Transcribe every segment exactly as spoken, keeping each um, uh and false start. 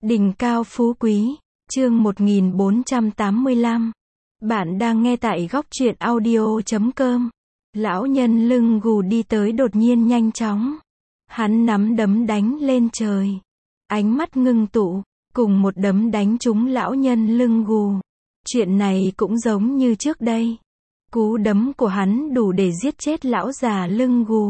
Đỉnh cao phú quý, chương một nghìn bốn trăm tám mươi lăm. Bạn đang nghe tại góc truyện audio chấm com. Lão nhân lưng gù đi tới đột nhiên nhanh chóng. Hắn nắm đấm đánh lên trời. Ánh mắt ngưng tụ, cùng một đấm đánh trúng lão nhân lưng gù. Chuyện này cũng giống như trước đây. Cú đấm của hắn đủ để giết chết lão già lưng gù.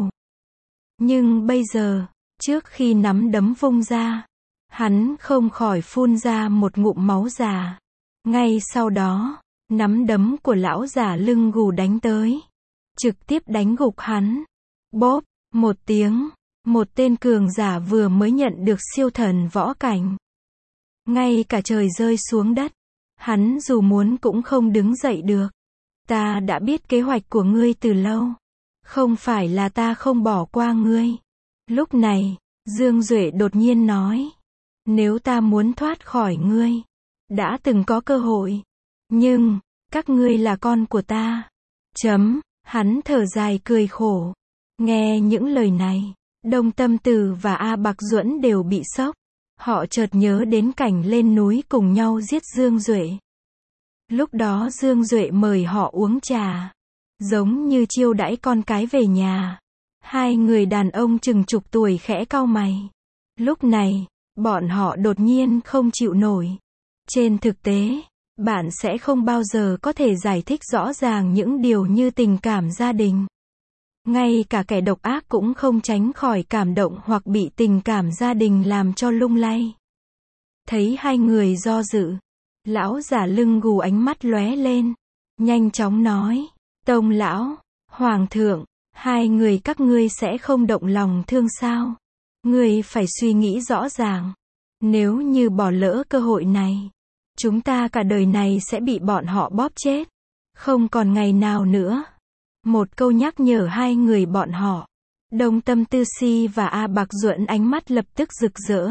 Nhưng bây giờ, trước khi nắm đấm vung ra, hắn không khỏi phun ra một ngụm máu già. Ngay sau đó, nắm đấm của lão già lưng gù đánh tới, trực tiếp đánh gục hắn. Bóp, một tiếng, một tên cường giả vừa mới nhận được siêu thần võ cảnh. Ngay cả trời rơi xuống đất, hắn dù muốn cũng không đứng dậy được. Ta đã biết kế hoạch của ngươi từ lâu. Không phải là ta không bỏ qua ngươi. Lúc này, Dương Duệ đột nhiên nói. Nếu ta muốn thoát khỏi ngươi, đã từng có cơ hội. Nhưng, các ngươi là con của ta. Chấm, hắn thở dài cười khổ. Nghe những lời này, Đông Tâm Tử và A Bạc Duẫn đều bị sốc. Họ chợt nhớ đến cảnh lên núi cùng nhau giết Dương Duệ. Lúc đó Dương Duệ mời họ uống trà, giống như chiêu đãi con cái về nhà. Hai người đàn ông chừng chục tuổi khẽ cau mày. Lúc này, bọn họ đột nhiên không chịu nổi. Trên thực tế, bạn sẽ không bao giờ có thể giải thích rõ ràng những điều như tình cảm gia đình. Ngay cả kẻ độc ác cũng không tránh khỏi cảm động hoặc bị tình cảm gia đình làm cho lung lay. Thấy hai người do dự, lão giả lưng gù ánh mắt lóe lên, nhanh chóng nói, Tông lão, Hoàng thượng, hai người các ngươi sẽ không động lòng thương sao? Ngươi phải suy nghĩ rõ ràng. Nếu như bỏ lỡ cơ hội này, chúng ta cả đời này sẽ bị bọn họ bóp chết. Không còn ngày nào nữa. Một câu nhắc nhở hai người bọn họ. Đông Tâm Tư Si và A Bạc Duẫn ánh mắt lập tức rực rỡ.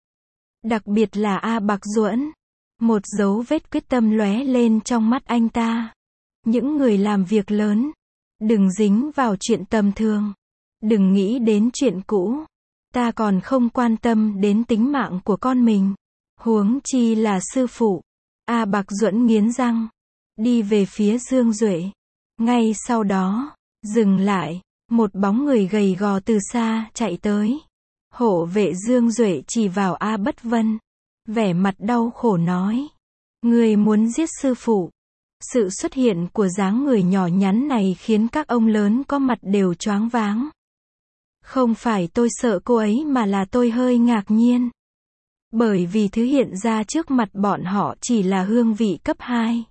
Đặc biệt là A Bạc Duẫn. Một dấu vết quyết tâm lóe lên trong mắt anh ta. Những người làm việc lớn, đừng dính vào chuyện tầm thường. Đừng nghĩ đến chuyện cũ. Ta còn không quan tâm đến tính mạng của con mình. Huống chi là sư phụ. A Bạc Duẫn nghiến răng, đi về phía Dương Duệ. Ngay sau đó, dừng lại, một bóng người gầy gò từ xa chạy tới. Hộ vệ Dương Duệ chỉ vào A Bất Vân, vẻ mặt đau khổ nói. Người muốn giết sư phụ. Sự xuất hiện của dáng người nhỏ nhắn này khiến các ông lớn có mặt đều choáng váng. Không phải tôi sợ cô ấy mà là tôi hơi ngạc nhiên. Bởi vì thứ hiện ra trước mặt bọn họ chỉ là hương vị cấp hai.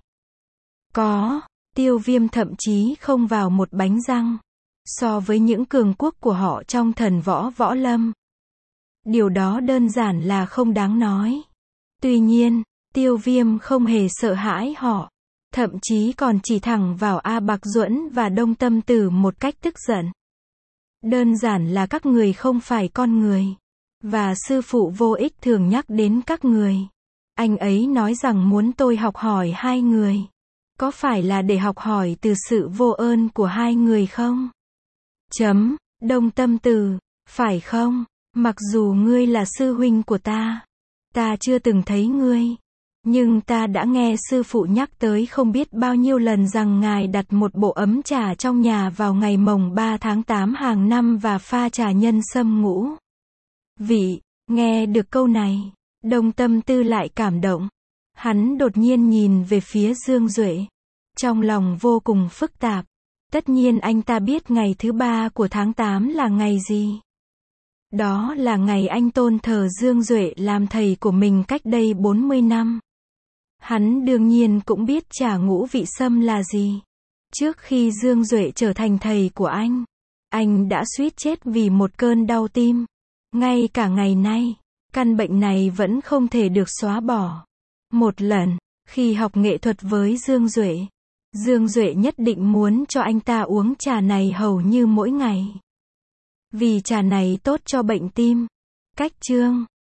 Có, Tiêu Viêm thậm chí không vào một bánh răng. So với những cường quốc của họ trong thần võ võ lâm. Điều đó đơn giản là không đáng nói. Tuy nhiên, Tiêu Viêm không hề sợ hãi họ. Thậm chí còn chỉ thẳng vào A Bạc Duẫn và Đông Tâm Tử một cách tức giận. Đơn giản là các người không phải con người. Và sư phụ vô ích thường nhắc đến các người. Anh ấy nói rằng muốn tôi học hỏi hai người. Có phải là để học hỏi từ sự vô ơn của hai người không? Chấm, Đông Tâm Tử, phải không? Mặc dù ngươi là sư huynh của ta, ta chưa từng thấy ngươi. Nhưng ta đã nghe sư phụ nhắc tới không biết bao nhiêu lần rằng ngài đặt một bộ ấm trà trong nhà vào ngày mồng ba tháng tám hàng năm và pha trà nhân sâm ngũ vị. Nghe được câu này, Đông Tâm Tư lại cảm động. Hắn đột nhiên nhìn về phía Dương Duệ. Trong lòng vô cùng phức tạp. Tất nhiên anh ta biết ngày thứ ba của tháng tám là ngày gì. Đó là ngày anh tôn thờ Dương Duệ làm thầy của mình cách đây bốn mươi năm. Hắn đương nhiên cũng biết trà ngũ vị sâm là gì. Trước khi Dương Duệ trở thành thầy của anh, anh đã suýt chết vì một cơn đau tim. Ngay cả ngày nay, căn bệnh này vẫn không thể được xóa bỏ. Một lần, khi học nghệ thuật với Dương Duệ, Dương Duệ nhất định muốn cho anh ta uống trà này hầu như mỗi ngày. Vì trà này tốt cho bệnh tim. Cách chương